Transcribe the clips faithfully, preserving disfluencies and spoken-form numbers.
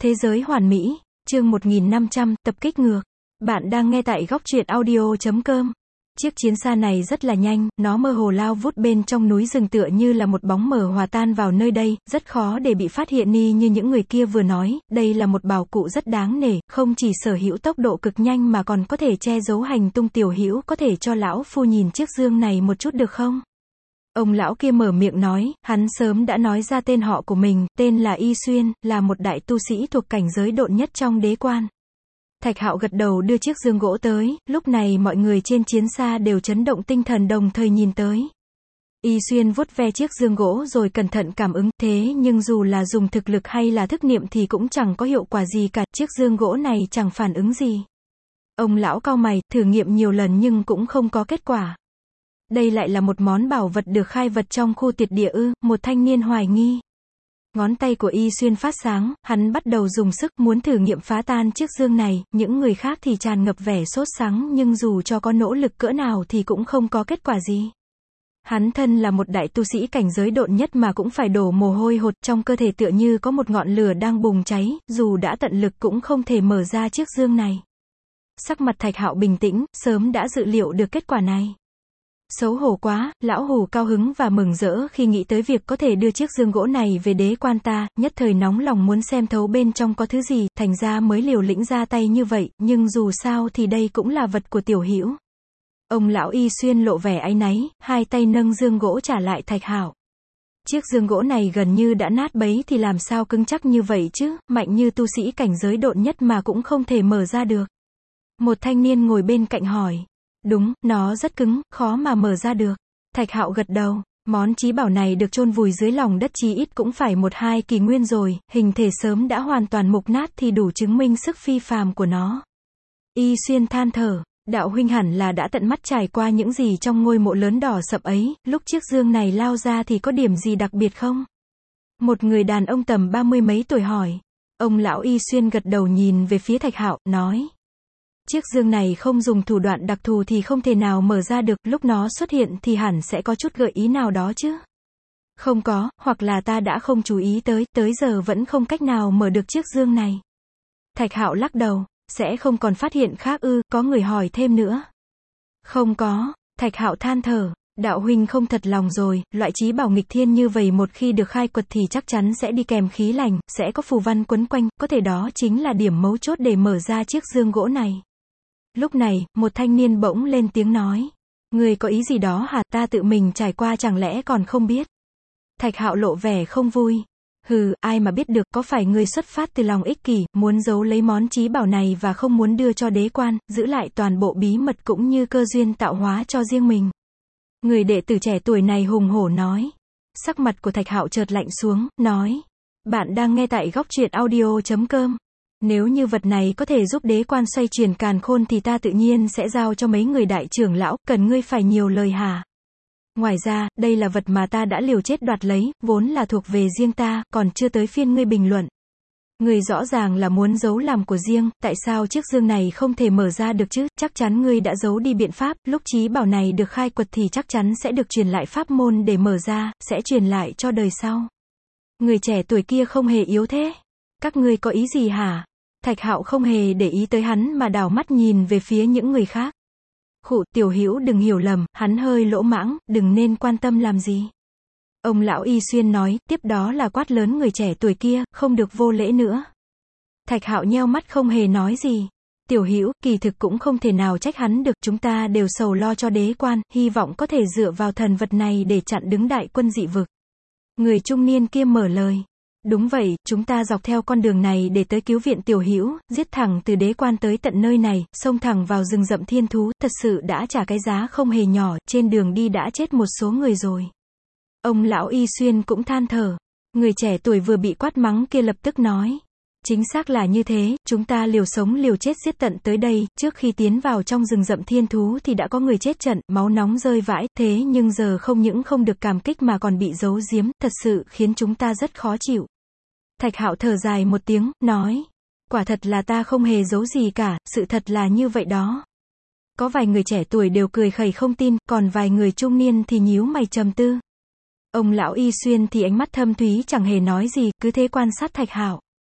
Thế giới hoàn mỹ, chương một nghìn năm trăm, tập kích ngược. Bạn đang nghe tại góc truyện audio chấm com. Chiếc chiến xa này rất là nhanh, nó mơ hồ lao vút bên trong núi rừng tựa như là một bóng mờ hòa tan vào nơi đây, rất khó để bị phát hiện ni như những người kia vừa nói, đây là một bảo cụ rất đáng nể, không chỉ sở hữu tốc độ cực nhanh mà còn có thể che giấu hành tung. Tiểu hữu có thể cho lão phu nhìn chiếc dương này một chút được không? Ông lão kia mở miệng nói, hắn sớm đã nói ra tên họ của mình, tên là Y Xuyên, là một đại tu sĩ thuộc cảnh giới độn nhất trong đế quan. Thạch Hạo gật đầu đưa chiếc dương gỗ tới, lúc này mọi người trên chiến xa đều chấn động tinh thần đồng thời nhìn tới. Y Xuyên vuốt ve chiếc dương gỗ rồi cẩn thận cảm ứng, thế nhưng dù là dùng thực lực hay là thức niệm thì cũng chẳng có hiệu quả gì cả, chiếc dương gỗ này chẳng phản ứng gì. Ông lão cau mày, thử nghiệm nhiều lần nhưng cũng không có kết quả. Đây lại là một món bảo vật được khai vật trong khu tuyệt địa ư? Một thanh niên hoài nghi. Ngón tay của Y Xuyên phát sáng, hắn bắt đầu dùng sức muốn thử nghiệm phá tan chiếc dương này, những người khác thì tràn ngập vẻ sốt sắng nhưng dù cho có nỗ lực cỡ nào thì cũng không có kết quả gì. Hắn thân là một đại tu sĩ cảnh giới độn nhất mà cũng phải đổ mồ hôi hột, trong cơ thể tựa như có một ngọn lửa đang bùng cháy, dù đã tận lực cũng không thể mở ra chiếc dương này. Sắc mặt Thạch Hạo bình tĩnh, sớm đã dự liệu được kết quả này. Xấu hổ quá, lão hù cao hứng và mừng rỡ khi nghĩ tới việc có thể đưa chiếc dương gỗ này về đế quan ta, nhất thời nóng lòng muốn xem thấu bên trong có thứ gì, thành ra mới liều lĩnh ra tay như vậy, nhưng dù sao thì đây cũng là vật của tiểu hữu. Ông lão Y Xuyên lộ vẻ áy náy, hai tay nâng dương gỗ trả lại Thạch Hạo. Chiếc dương gỗ này gần như đã nát bấy thì làm sao cứng chắc như vậy chứ, mạnh như tu sĩ cảnh giới độn nhất mà cũng không thể mở ra được. Một thanh niên ngồi bên cạnh hỏi. Đúng, nó rất cứng, khó mà mở ra được. Thạch Hạo gật đầu, món chí bảo này được chôn vùi dưới lòng đất chí ít cũng phải một hai kỷ nguyên rồi, hình thể sớm đã hoàn toàn mục nát thì đủ chứng minh sức phi phàm của nó. Y Xuyên than thở, đạo huynh hẳn là đã tận mắt trải qua những gì trong ngôi mộ lớn đỏ sậm ấy, lúc chiếc dương này lao ra thì có điểm gì đặc biệt không? Một người đàn ông tầm ba mươi mấy tuổi hỏi. Ông lão Y Xuyên gật đầu nhìn về phía Thạch Hạo, nói. Chiếc dương này không dùng thủ đoạn đặc thù thì không thể nào mở ra được, lúc nó xuất hiện thì hẳn sẽ có chút gợi ý nào đó chứ. Không có, hoặc là ta đã không chú ý tới, tới giờ vẫn không cách nào mở được chiếc dương này. Thạch Hạo lắc đầu, sẽ không còn phát hiện khác ư? Có người hỏi thêm nữa. Không có, Thạch Hạo than thở, đạo huynh không thật lòng rồi, loại chí bảo nghịch thiên như vậy một khi được khai quật thì chắc chắn sẽ đi kèm khí lành, sẽ có phù văn quấn quanh, có thể đó chính là điểm mấu chốt để mở ra chiếc dương gỗ này. Lúc này, một thanh niên bỗng lên tiếng nói. Người có ý gì đó hả? Ta tự mình trải qua chẳng lẽ còn không biết? Thạch Hạo lộ vẻ không vui. Hừ, ai mà biết được, có phải người xuất phát từ lòng ích kỷ, muốn giấu lấy món chí bảo này và không muốn đưa cho đế quan, giữ lại toàn bộ bí mật cũng như cơ duyên tạo hóa cho riêng mình. Người đệ tử trẻ tuổi này hùng hổ nói. Sắc mặt của Thạch Hạo chợt lạnh xuống, nói. Bạn đang nghe tại góc truyện audio chấm com. Nếu như vật này có thể giúp đế quan xoay chuyển càn khôn thì ta tự nhiên sẽ giao cho mấy người đại trưởng lão, cần ngươi phải nhiều lời hả? Ngoài ra, đây là vật mà ta đã liều chết đoạt lấy, vốn là thuộc về riêng ta, còn chưa tới phiên ngươi bình luận. Ngươi rõ ràng là muốn giấu làm của riêng, tại sao chiếc dương này không thể mở ra được chứ? Chắc chắn ngươi đã giấu đi biện pháp, lúc chí bảo này được khai quật thì chắc chắn sẽ được truyền lại pháp môn để mở ra, sẽ truyền lại cho đời sau. Người trẻ tuổi kia không hề yếu thế. Các ngươi có ý gì hả? Thạch Hạo không hề để ý tới hắn mà đảo mắt nhìn về phía những người khác. Khụ, tiểu hữu đừng hiểu lầm, hắn hơi lỗ mãng, đừng nên quan tâm làm gì. Ông lão Y Xuyên nói, tiếp đó là quát lớn người trẻ tuổi kia, không được vô lễ nữa. Thạch Hạo nheo mắt không hề nói gì. Tiểu hữu, kỳ thực cũng không thể nào trách hắn được, chúng ta đều sầu lo cho đế quan, hy vọng có thể dựa vào thần vật này để chặn đứng đại quân dị vực. Người trung niên kia mở lời. Đúng vậy, chúng ta dọc theo con đường này để tới cứu viện tiểu hữu, giết thẳng từ đế quan tới tận nơi này, xông thẳng vào rừng rậm thiên thú, thật sự đã trả cái giá không hề nhỏ, trên đường đi đã chết một số người rồi. Ông lão Y Xuyên cũng than thở. Người trẻ tuổi vừa bị quát mắng kia lập tức nói. Chính xác là như thế, chúng ta liều sống liều chết giết tận tới đây, trước khi tiến vào trong rừng rậm thiên thú thì đã có người chết trận, máu nóng rơi vãi, thế nhưng giờ không những không được cảm kích mà còn bị giấu giếm, thật sự khiến chúng ta rất khó chịu. Thạch Hạo thở dài một tiếng, nói. Quả thật là ta không hề giấu gì cả, sự thật là như vậy đó. Có vài người trẻ tuổi đều cười khẩy không tin, còn vài người trung niên thì nhíu mày trầm tư. Ông lão Y Xuyên thì ánh mắt thâm thúy chẳng hề nói gì, cứ thế quan sát Thạch Hạo.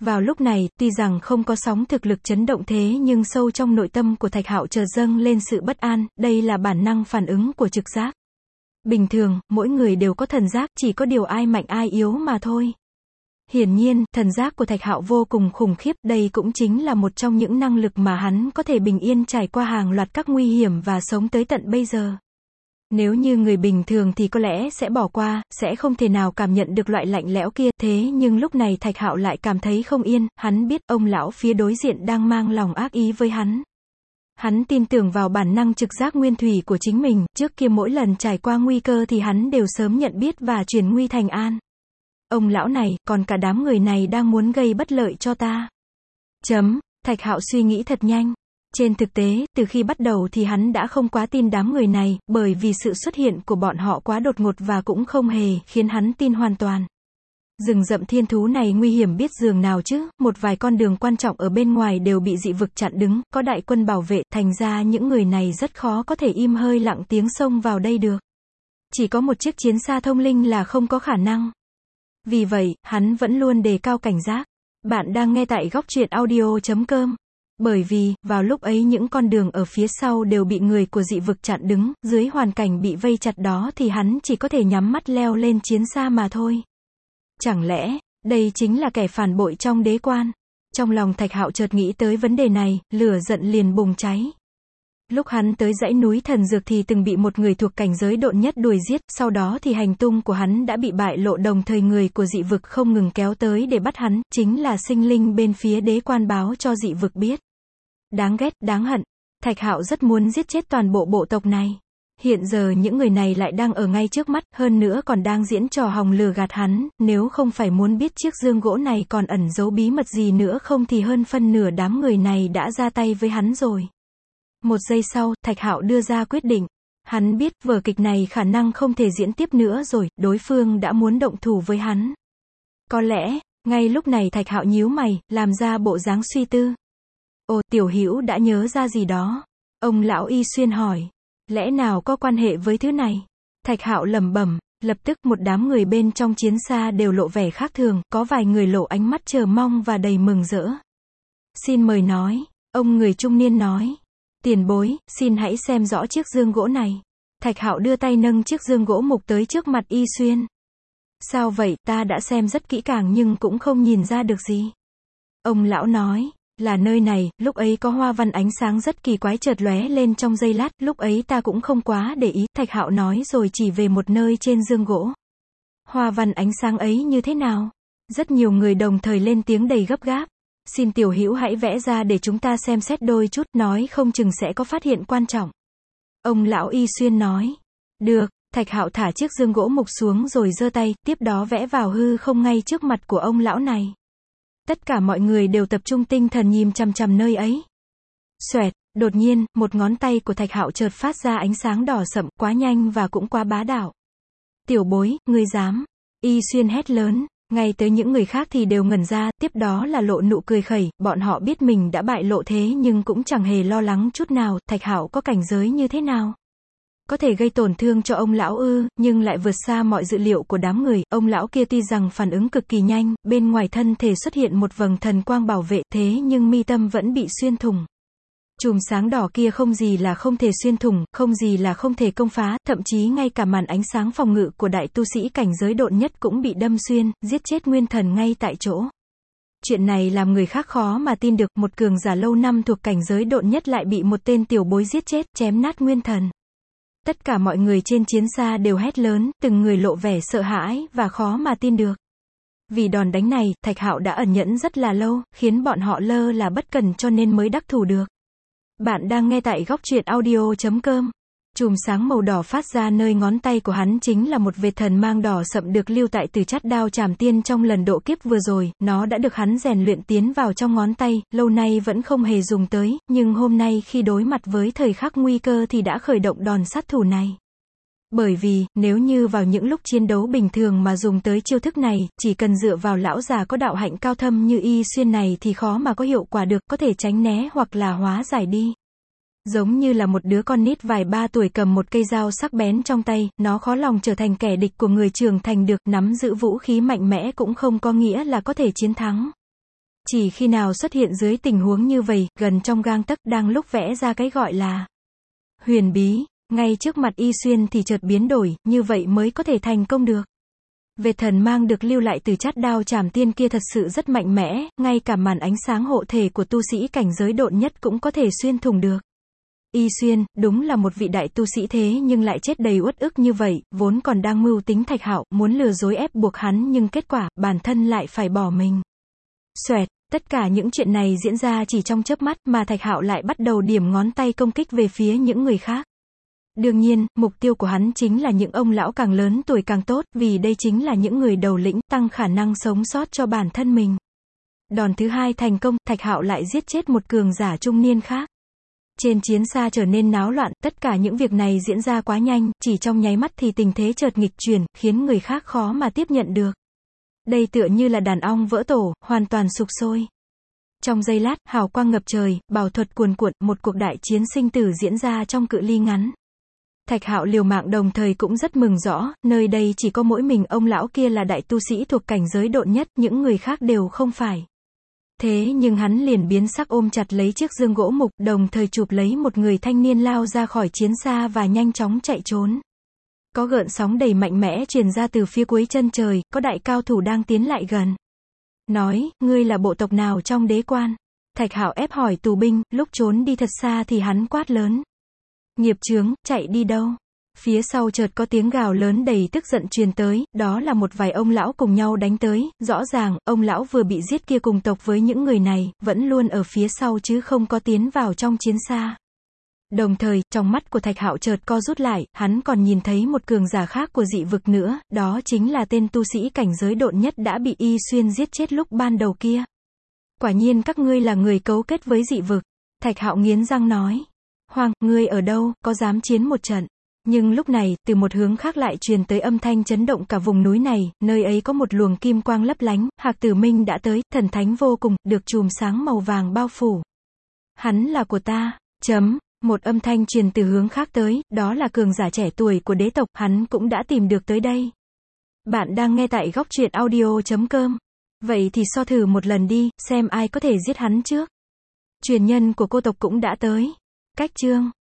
Vào lúc này, tuy rằng không có sóng thực lực chấn động thế nhưng sâu trong nội tâm của Thạch Hạo chợt dâng lên sự bất an, đây là bản năng phản ứng của trực giác. Bình thường, mỗi người đều có thần giác, chỉ có điều ai mạnh ai yếu mà thôi. Hiển nhiên, thần giác của Thạch Hạo vô cùng khủng khiếp, đây cũng chính là một trong những năng lực mà hắn có thể bình yên trải qua hàng loạt các nguy hiểm và sống tới tận bây giờ. Nếu như người bình thường thì có lẽ sẽ bỏ qua, sẽ không thể nào cảm nhận được loại lạnh lẽo kia, thế nhưng lúc này Thạch Hạo lại cảm thấy không yên, hắn biết ông lão phía đối diện đang mang lòng ác ý với hắn. Hắn tin tưởng vào bản năng trực giác nguyên thủy của chính mình, trước kia mỗi lần trải qua nguy cơ thì hắn đều sớm nhận biết và chuyển nguy thành an. Ông lão này, còn cả đám người này đang muốn gây bất lợi cho ta. Chấm, Thạch Hạo suy nghĩ thật nhanh. Trên thực tế, từ khi bắt đầu thì hắn đã không quá tin đám người này, bởi vì sự xuất hiện của bọn họ quá đột ngột và cũng không hề khiến hắn tin hoàn toàn. Rừng rậm thiên thú này nguy hiểm biết dường nào chứ, một vài con đường quan trọng ở bên ngoài đều bị dị vực chặn đứng, có đại quân bảo vệ, thành ra những người này rất khó có thể im hơi lặng tiếng xông vào đây được. Chỉ có một chiếc chiến xa thông linh là không có khả năng. Vì vậy, hắn vẫn luôn đề cao cảnh giác. Bạn đang nghe tại góc truyện audio chấm com. Bởi vì, vào lúc ấy những con đường ở phía sau đều bị người của dị vực chặn đứng, dưới hoàn cảnh bị vây chặt đó thì hắn chỉ có thể nhắm mắt leo lên chiến xa mà thôi. Chẳng lẽ, đây chính là kẻ phản bội trong đế quan? Trong lòng Thạch Hạo chợt nghĩ tới vấn đề này, lửa giận liền bùng cháy. Lúc hắn tới dãy núi thần dược thì từng bị một người thuộc cảnh giới độn nhất đuổi giết, sau đó thì hành tung của hắn đã bị bại lộ, đồng thời người của dị vực không ngừng kéo tới để bắt hắn, chính là sinh linh bên phía đế quan báo cho dị vực biết. Đáng ghét, đáng hận. Thạch Hạo rất muốn giết chết toàn bộ bộ tộc này. Hiện giờ những người này lại đang ở ngay trước mắt, hơn nữa còn đang diễn trò hòng lừa gạt hắn, nếu không phải muốn biết chiếc dương gỗ này còn ẩn giấu bí mật gì nữa không thì hơn phân nửa đám người này đã ra tay với hắn rồi. Một giây sau, Thạch Hạo đưa ra quyết định. Hắn biết vở kịch này khả năng không thể diễn tiếp nữa rồi, đối phương đã muốn động thủ với hắn. Có lẽ, ngay lúc này Thạch Hạo nhíu mày, làm ra bộ dáng suy tư. Ồ, Tiểu Hữu đã nhớ ra gì đó? Ông lão Y Xuyên hỏi. Lẽ nào có quan hệ với thứ này? Thạch Hạo lẩm bẩm, lập tức một đám người bên trong chiến xa đều lộ vẻ khác thường, có vài người lộ ánh mắt chờ mong và đầy mừng rỡ. Xin mời nói, ông người trung niên nói. Tiền bối, xin hãy xem rõ chiếc dương gỗ này. Thạch Hạo đưa tay nâng chiếc dương gỗ mục tới trước mặt Y Xuyên. Sao vậy, ta đã xem rất kỹ càng nhưng cũng không nhìn ra được gì. Ông lão nói. Là nơi này, lúc ấy có hoa văn ánh sáng rất kỳ quái chợt lóe lên trong giây lát, lúc ấy ta cũng không quá để ý, Thạch Hạo nói rồi chỉ về một nơi trên dương gỗ. Hoa văn ánh sáng ấy như thế nào? Rất nhiều người đồng thời lên tiếng đầy gấp gáp. Xin Tiểu Hữu hãy vẽ ra để chúng ta xem xét đôi chút, nói không chừng sẽ có phát hiện quan trọng. Ông lão Y Xuyên nói. Được, Thạch Hạo thả chiếc dương gỗ mục xuống rồi giơ tay, tiếp đó vẽ vào hư không ngay trước mặt của ông lão này. Tất cả mọi người đều tập trung tinh thần nhìn chằm chằm nơi ấy. Xoẹt, đột nhiên, một ngón tay của Thạch Hạo chợt phát ra ánh sáng đỏ sậm, quá nhanh và cũng quá bá đạo. Tiểu bối, ngươi dám? Y Xuyên hét lớn, ngay tới những người khác thì đều ngẩn ra, tiếp đó là lộ nụ cười khẩy, bọn họ biết mình đã bại lộ thế nhưng cũng chẳng hề lo lắng chút nào, Thạch Hạo có cảnh giới như thế nào? Có thể gây tổn thương cho ông lão ư, nhưng lại vượt xa mọi dự liệu của đám người, ông lão kia tuy rằng phản ứng cực kỳ nhanh, bên ngoài thân thể xuất hiện một vầng thần quang bảo vệ, thế nhưng mi tâm vẫn bị xuyên thủng. Chùm sáng đỏ kia không gì là không thể xuyên thủng, không gì là không thể công phá, thậm chí ngay cả màn ánh sáng phòng ngự của đại tu sĩ cảnh giới độn nhất cũng bị đâm xuyên, giết chết nguyên thần ngay tại chỗ. Chuyện này làm người khác khó mà tin được, một cường giả lâu năm thuộc cảnh giới độn nhất lại bị một tên tiểu bối giết chết, chém nát nguyên thần. Tất cả mọi người trên chiến xa đều hét lớn, từng người lộ vẻ sợ hãi và khó mà tin được. Vì đòn đánh này, Thạch Hạo đã ẩn nhẫn rất là lâu, khiến bọn họ lơ là bất cẩn cho nên mới đắc thủ được. Bạn đang nghe tại góc truyện audio chấm com. Chùm sáng màu đỏ phát ra nơi ngón tay của hắn chính là một vệt thần mang đỏ sậm được lưu tại từ chát đao trảm tiên trong lần độ kiếp vừa rồi, nó đã được hắn rèn luyện tiến vào trong ngón tay, lâu nay vẫn không hề dùng tới, nhưng hôm nay khi đối mặt với thời khắc nguy cơ thì đã khởi động đòn sát thủ này. Bởi vì, nếu như vào những lúc chiến đấu bình thường mà dùng tới chiêu thức này, chỉ cần dựa vào lão già có đạo hạnh cao thâm như Y Xuyên này thì khó mà có hiệu quả được, có thể tránh né hoặc là hóa giải đi. Giống như là một đứa con nít vài ba tuổi cầm một cây dao sắc bén trong tay, nó khó lòng trở thành kẻ địch của người trưởng thành được, nắm giữ vũ khí mạnh mẽ cũng không có nghĩa là có thể chiến thắng. Chỉ khi nào xuất hiện dưới tình huống như vậy, gần trong gang tấc, đang lúc vẽ ra cái gọi là huyền bí, ngay trước mặt Y Xuyên thì chợt biến đổi, như vậy mới có thể thành công được. Vệt thần mang được lưu lại từ chát đao trảm tiên kia thật sự rất mạnh mẽ, ngay cả màn ánh sáng hộ thể của tu sĩ cảnh giới độn nhất cũng có thể xuyên thủng được. Y Xuyên, đúng là một vị đại tu sĩ thế nhưng lại chết đầy uất ức như vậy, vốn còn đang mưu tính Thạch Hạo, muốn lừa dối ép buộc hắn nhưng kết quả, bản thân lại phải bỏ mình. Xoẹt, tất cả những chuyện này diễn ra chỉ trong chớp mắt mà Thạch Hạo lại bắt đầu điểm ngón tay công kích về phía những người khác. Đương nhiên, mục tiêu của hắn chính là những ông lão càng lớn tuổi càng tốt, vì đây chính là những người đầu lĩnh, tăng khả năng sống sót cho bản thân mình. Đòn thứ hai thành công, Thạch Hạo lại giết chết một cường giả trung niên khác. Trên chiến xa trở nên náo loạn, tất cả những việc này diễn ra quá nhanh, chỉ trong nháy mắt thì tình thế chợt nghịch chuyển, khiến người khác khó mà tiếp nhận được. Đây tựa như là đàn ong vỡ tổ, hoàn toàn sụp sôi. Trong giây lát, hào quang ngập trời, bảo thuật cuồn cuộn, một cuộc đại chiến sinh tử diễn ra trong cự ly ngắn. Thạch Hạo liều mạng đồng thời cũng rất mừng rõ, nơi đây chỉ có mỗi mình ông lão kia là đại tu sĩ thuộc cảnh giới độn nhất, những người khác đều không phải. Thế nhưng hắn liền biến sắc ôm chặt lấy chiếc dương gỗ mục, đồng thời chụp lấy một người thanh niên lao ra khỏi chiến xa và nhanh chóng chạy trốn. Có gợn sóng đầy mạnh mẽ truyền ra từ phía cuối chân trời, có đại cao thủ đang tiến lại gần. Nói, ngươi là bộ tộc nào trong đế quan? Thạch Hạo ép hỏi tù binh, lúc trốn đi thật xa thì hắn quát lớn. Nghiệp chướng, chạy đi đâu? Phía sau chợt có tiếng gào lớn đầy tức giận truyền tới, đó là một vài ông lão cùng nhau đánh tới, rõ ràng, ông lão vừa bị giết kia cùng tộc với những người này, vẫn luôn ở phía sau chứ không có tiến vào trong chiến xa. Đồng thời, trong mắt của Thạch Hạo chợt co rút lại, hắn còn nhìn thấy một cường giả khác của dị vực nữa, đó chính là tên tu sĩ cảnh giới độn nhất đã bị Y Xuyên giết chết lúc ban đầu kia. Quả nhiên các ngươi là người cấu kết với dị vực. Thạch Hạo nghiến răng nói. Hoàng, ngươi ở đâu, có dám chiến một trận? Nhưng lúc này, từ một hướng khác lại truyền tới âm thanh chấn động cả vùng núi này, nơi ấy có một luồng kim quang lấp lánh, Hạc Tử Minh đã tới, thần thánh vô cùng, được chùm sáng màu vàng bao phủ. Hắn là của ta, chấm, một âm thanh truyền từ hướng khác tới, đó là cường giả trẻ tuổi của đế tộc, hắn cũng đã tìm được tới đây. Bạn đang nghe tại góc truyện audio chấm com. Vậy thì so thử một lần đi, xem ai có thể giết hắn trước. Truyền nhân của cô tộc cũng đã tới. Cách chương